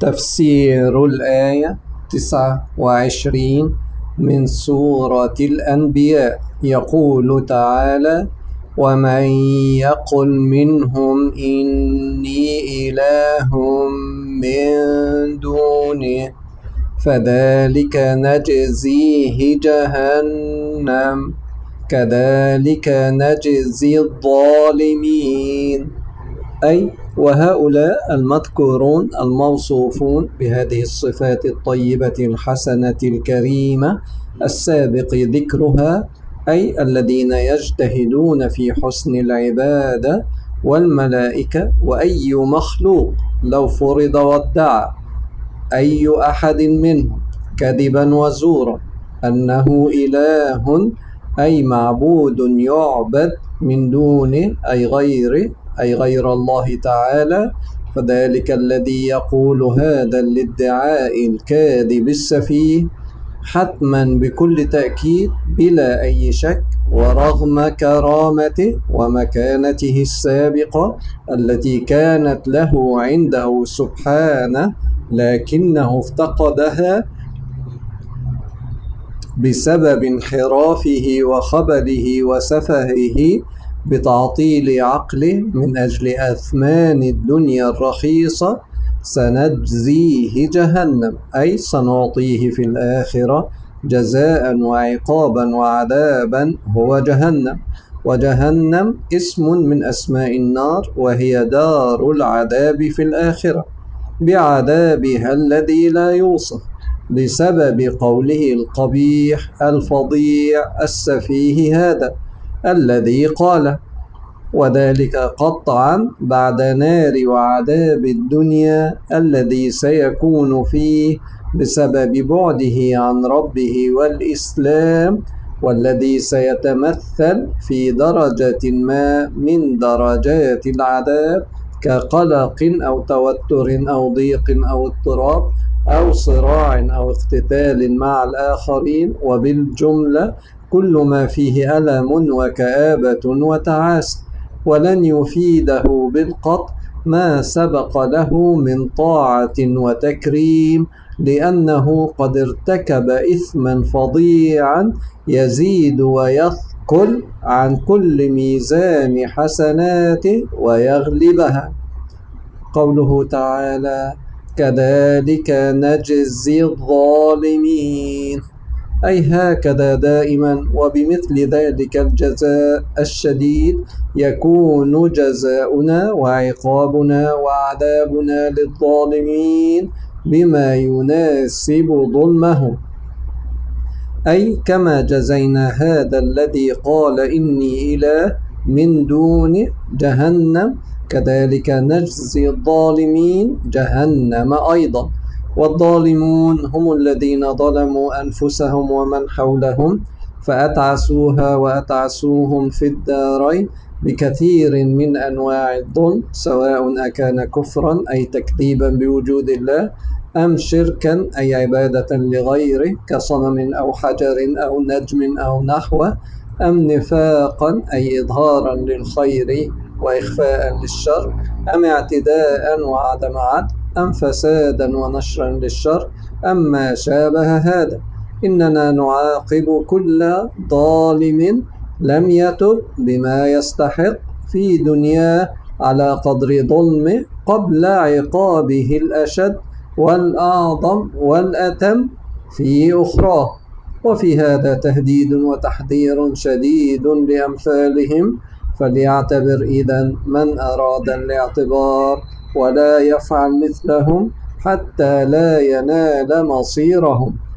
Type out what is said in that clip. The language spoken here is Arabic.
تفسير الآية 29 من سورة الأنبياء. يقول تعالى: ومن يقل منهم إني إله من دونه فذلك نجزيه جهنم كذلك نجزي الظالمين. أي وهؤلاء المذكورون الموصوفون بهذه الصفات الطيبة الحسنة الكريمة السابق ذكرها، أي الذين يجتهدون في حسن العبادة، والملائكة وأي مخلوق لو فرض وادعى أي أحد منهم كذبا وزورا أنه إله أي معبود يعبد من دونه أي غير الله تعالى، فذلك الذي يقول هذا الادعاء الكاذب السفيه حتما بكل تأكيد بلا أي شك ورغم كرامته ومكانته السابقة التي كانت له عنده سبحانه، لكنه افتقدها بسبب انحرافه وخبله وسفهه بتعطيل عقله من أجل أثمان الدنيا الرخيصة. سنجزيه جهنم أي سنعطيه في الآخرة جزاء وعقابا وعذابا هو جهنم، وجهنم اسم من أسماء النار، وهي دار العذاب في الآخرة بعذابها الذي لا يوصف بسبب قوله القبيح الفظيع السفيه هذا الذي قاله، وذلك قطعا بعد نار وعذاب الدنيا الذي سيكون فيه بسبب بعده عن ربه والإسلام، والذي سيتمثل في درجة ما من درجات العذاب كقلق أو توتر أو ضيق أو اضطراب أو صراع أو اقتتال مع الآخرين، وبالجملة كل ما فيه ألم وكآبة وتعاسة. ولن يفيده بالقطع ما سبق له من طاعة وتكريم، لأنه قد ارتكب إثما فظيعا يزيد ويثقل عن كل ميزان حسناته ويغلبها. قوله تعالى: كذلك نجزي الظالمين، أي هكذا دائما وبمثل ذلك الجزاء الشديد يكون جزاؤنا وعقابنا وعذابنا للظالمين بما يناسب ظلمهم، أي كما جزينا هذا الذي قال إني إله من دون جهنم كذلك نجزي الظالمين جهنم أيضا. والظالمون هم الذين ظلموا أنفسهم ومن حولهم فأتعسوها وأتعسوهم في الدارين بكثير من أنواع الظلم، سواء أكان كفرا أي تكذيبا بوجود الله، أم شركا أي عبادة لغيره كصنم أو حجر أو نجم أو نحوه، أم نفاقا أي إظهارا للخير وإخفاء للشر، أم اعتداء وعدم عدل، أم فسادا ونشرا للشر، أم ما شابه هذا. إننا نعاقب كل ظالم لم يتب بما يستحق في دنياه على قدر ظلمه قبل عقابه الأشد والأعظم والأتم في أخراه. وفي هذا تهديد وتحذير شديد لأمثالهم، فليعتبر إذن من أراد الاعتبار ولا يفعل مثلهم حتى لا ينال مصيرهم.